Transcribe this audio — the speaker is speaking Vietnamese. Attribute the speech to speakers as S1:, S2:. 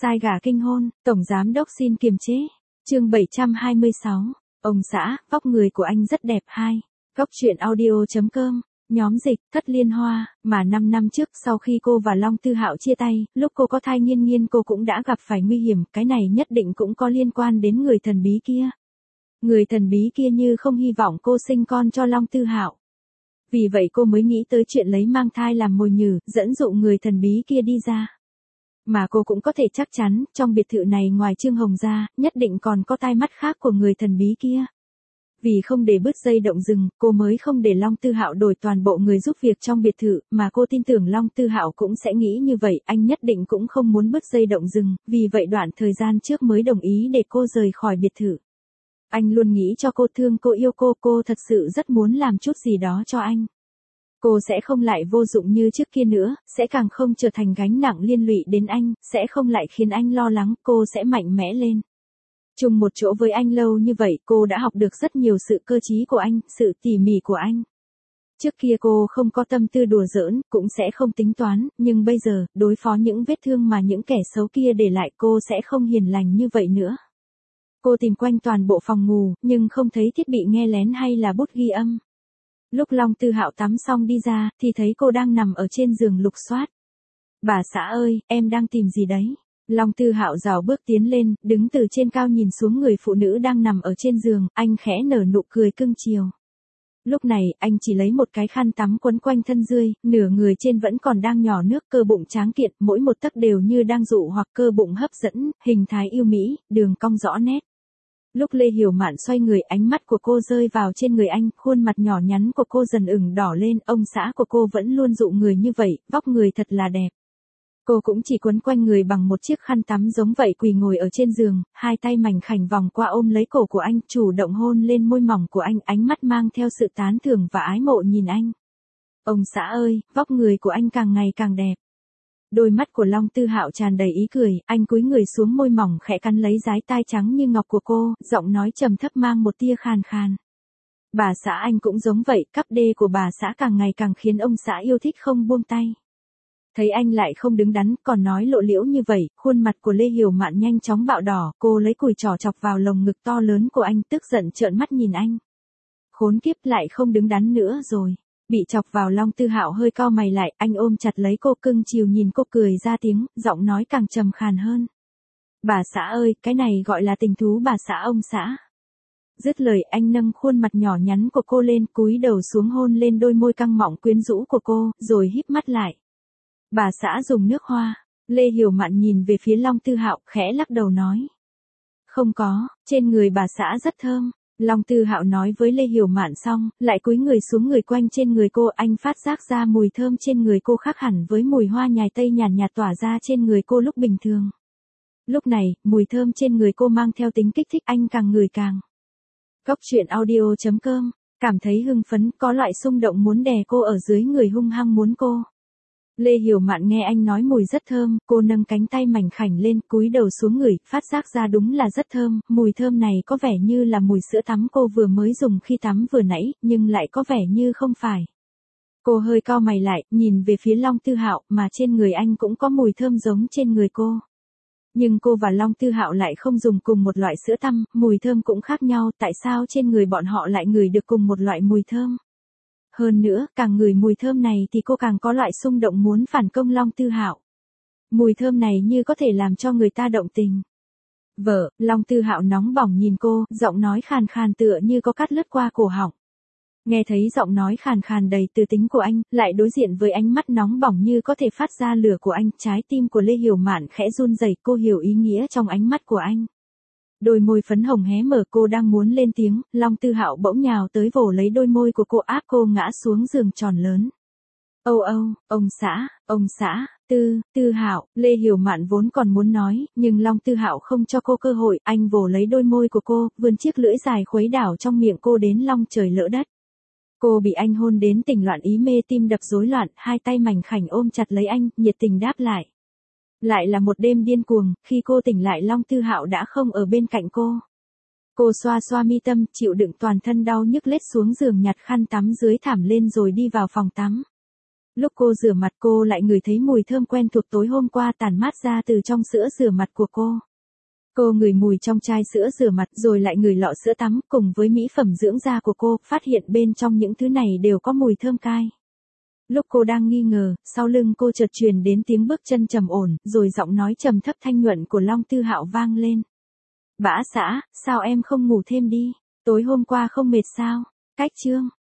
S1: Sai gà kinh hôn, tổng giám đốc xin kiềm chế. Chương 726. Ông xã, vóc người của anh rất đẹp. Góc truyện audio.com. Nhóm dịch, Thất Liên Hoa, mà 5 năm trước sau khi cô và Long Tư Hạo chia tay, lúc cô có thai Nghiên Nghiên cô cũng đã gặp phải nguy hiểm, cái này nhất định cũng có liên quan đến người thần bí kia. Người thần bí kia như không hy vọng cô sinh con cho Long Tư Hạo. Vì vậy cô mới nghĩ tới chuyện lấy mang thai làm mồi nhử, dẫn dụ người thần bí kia đi ra. Mà cô cũng có thể chắc chắn, trong biệt thự này ngoài Trương Hồng ra, nhất định còn có tai mắt khác của người thần bí kia. Vì không để bứt dây động rừng, cô mới không để Long Tư Hạo đổi toàn bộ người giúp việc trong biệt thự, mà cô tin tưởng Long Tư Hạo cũng sẽ nghĩ như vậy, anh nhất định cũng không muốn bứt dây động rừng, vì vậy đoạn thời gian trước mới đồng ý để cô rời khỏi biệt thự. Anh luôn nghĩ cho cô, thương cô, yêu cô thật sự rất muốn làm chút gì đó cho anh. Cô sẽ không lại vô dụng như trước kia nữa, sẽ càng không trở thành gánh nặng liên lụy đến anh, sẽ không lại khiến anh lo lắng, cô sẽ mạnh mẽ lên. Chung một chỗ với anh lâu như vậy, cô đã học được rất nhiều sự cơ trí của anh, sự tỉ mỉ của anh. Trước kia cô không có tâm tư đùa giỡn, cũng sẽ không tính toán, nhưng bây giờ, đối phó những vết thương mà những kẻ xấu kia để lại, cô sẽ không hiền lành như vậy nữa. Cô tìm quanh toàn bộ phòng ngủ, nhưng không thấy thiết bị nghe lén hay là bút ghi âm. Lúc Long Tư Hạo tắm xong đi ra, thì thấy cô đang nằm ở trên giường lục soát. Bà xã ơi, em đang tìm gì đấy? Long Tư Hạo rảo bước tiến lên, đứng từ trên cao nhìn xuống người phụ nữ đang nằm ở trên giường, anh khẽ nở nụ cười cưng chiều. Lúc này, anh chỉ lấy một cái khăn tắm quấn quanh thân dưới, nửa người trên vẫn còn đang nhỏ nước, cơ bụng tráng kiện, mỗi một tấc đều như đang dụ hoặc cơ bụng hấp dẫn, hình thái yêu mỹ, đường cong rõ nét. Lúc Lê Hiểu Mạn xoay người, ánh mắt của cô rơi vào trên người anh, khuôn mặt nhỏ nhắn của cô dần ửng đỏ lên, ông xã của cô vẫn luôn dụ người như vậy, vóc người thật là đẹp. Cô cũng chỉ quấn quanh người bằng một chiếc khăn tắm giống vậy, quỳ ngồi ở trên giường, hai tay mảnh khảnh vòng qua ôm lấy cổ của anh, chủ động hôn lên môi mỏng của anh, ánh mắt mang theo sự tán thưởng và ái mộ nhìn anh. Ông xã ơi, vóc người của anh càng ngày càng đẹp. Đôi mắt của Long Tư Hạo tràn đầy ý cười, anh cúi người xuống, môi mỏng khẽ cắn lấy dái tai trắng như ngọc của cô, giọng nói trầm thấp mang một tia khàn khàn. Bà xã anh cũng giống vậy, cắp đê của bà xã càng ngày càng khiến ông xã yêu thích không buông tay. Thấy anh lại không đứng đắn, còn nói lộ liễu như vậy, khuôn mặt của Lê Hiểu Mạn nhanh chóng bạo đỏ, cô lấy cùi trỏ chọc vào lồng ngực to lớn của anh, tức giận trợn mắt nhìn anh. Khốn kiếp, lại không đứng đắn nữa rồi. Bị chọc vào, Long Tư Hạo hơi cau mày lại, anh ôm chặt lấy cô, cưng chiều nhìn cô, cười ra tiếng, giọng nói càng trầm khàn hơn. Bà xã ơi, cái này gọi là tình thú bà xã, ông xã. Dứt lời, anh nâng khuôn mặt nhỏ nhắn của cô lên, cúi đầu xuống hôn lên đôi môi căng mọng quyến rũ của cô, rồi híp mắt lại. Bà xã dùng nước hoa. Lê Hiểu Mạn nhìn về phía Long Tư Hạo, khẽ lắc đầu nói. Không có, trên người bà xã rất thơm. Long Tư Hạo nói với Lê Hiểu Mạn xong, lại cúi người xuống người quanh trên người cô, anh phát giác ra mùi thơm trên người cô khác hẳn với mùi hoa nhài tây nhàn nhạt tỏa ra trên người cô lúc bình thường. Lúc này, mùi thơm trên người cô mang theo tính kích thích, anh càng ngửi càng. Góc truyện audio.com, cảm thấy hưng phấn, có loại xung động muốn đè cô ở dưới người, hung hăng muốn cô. Lê Hiểu Mạn nghe anh nói mùi rất thơm, cô nâng cánh tay mảnh khảnh lên, cúi đầu xuống ngửi, phát giác ra đúng là rất thơm, mùi thơm này có vẻ như là mùi sữa tắm cô vừa mới dùng khi tắm vừa nãy, nhưng lại có vẻ như không phải. Cô hơi cau mày lại, nhìn về phía Long Tư Hạo, mà trên người anh cũng có mùi thơm giống trên người cô. Nhưng cô và Long Tư Hạo lại không dùng cùng một loại sữa tắm, mùi thơm cũng khác nhau, tại sao trên người bọn họ lại ngửi được cùng một loại mùi thơm? Hơn nữa, càng ngửi mùi thơm này thì cô càng có loại xung động muốn phản công Long Tư Hạo. Mùi thơm này như có thể làm cho người ta động tình. Vợ, Long Tư Hạo nóng bỏng nhìn cô, giọng nói khàn khàn tựa như có cắt lướt qua cổ họng. Nghe thấy giọng nói khàn khàn đầy tư tính của anh, lại đối diện với ánh mắt nóng bỏng như có thể phát ra lửa của anh, trái tim của Lê Hiểu Mạn khẽ run rẩy, cô hiểu ý nghĩa trong ánh mắt của anh. Đôi môi phấn hồng hé mở, cô đang muốn lên tiếng, Long Tư Hạo bỗng nhào tới vồ lấy đôi môi của cô, áp cô ngã xuống giường tròn lớn. Âu, ông xã, Tư Hạo, Lê Hiểu Mạn vốn còn muốn nói, nhưng Long Tư Hạo không cho cô cơ hội, anh vồ lấy đôi môi của cô, vươn chiếc lưỡi dài khuấy đảo trong miệng cô đến long trời lỡ đất. Cô bị anh hôn đến tỉnh loạn ý mê, tim đập rối loạn, hai tay mảnh khảnh ôm chặt lấy anh, nhiệt tình đáp lại. Lại là một đêm điên cuồng, khi cô tỉnh lại Long Tư Hạo đã không ở bên cạnh cô. Cô xoa xoa mi tâm, chịu đựng toàn thân đau nhức lết xuống giường, nhặt khăn tắm dưới thảm lên rồi đi vào phòng tắm. Lúc cô rửa mặt cô lại ngửi thấy mùi thơm quen thuộc tối hôm qua tản mát ra từ trong sữa rửa mặt của cô. Cô ngửi mùi trong chai sữa rửa mặt rồi lại ngửi lọ sữa tắm cùng với mỹ phẩm dưỡng da của cô, phát hiện bên trong những thứ này đều có mùi thơm cay. Lúc cô đang nghi ngờ, sau lưng cô chợt truyền đến tiếng bước chân trầm ổn, rồi giọng nói trầm thấp thanh nhuận của Long Tư Hạo vang lên. Bã xã, sao em không ngủ thêm đi? Tối hôm qua không mệt sao? Cách chương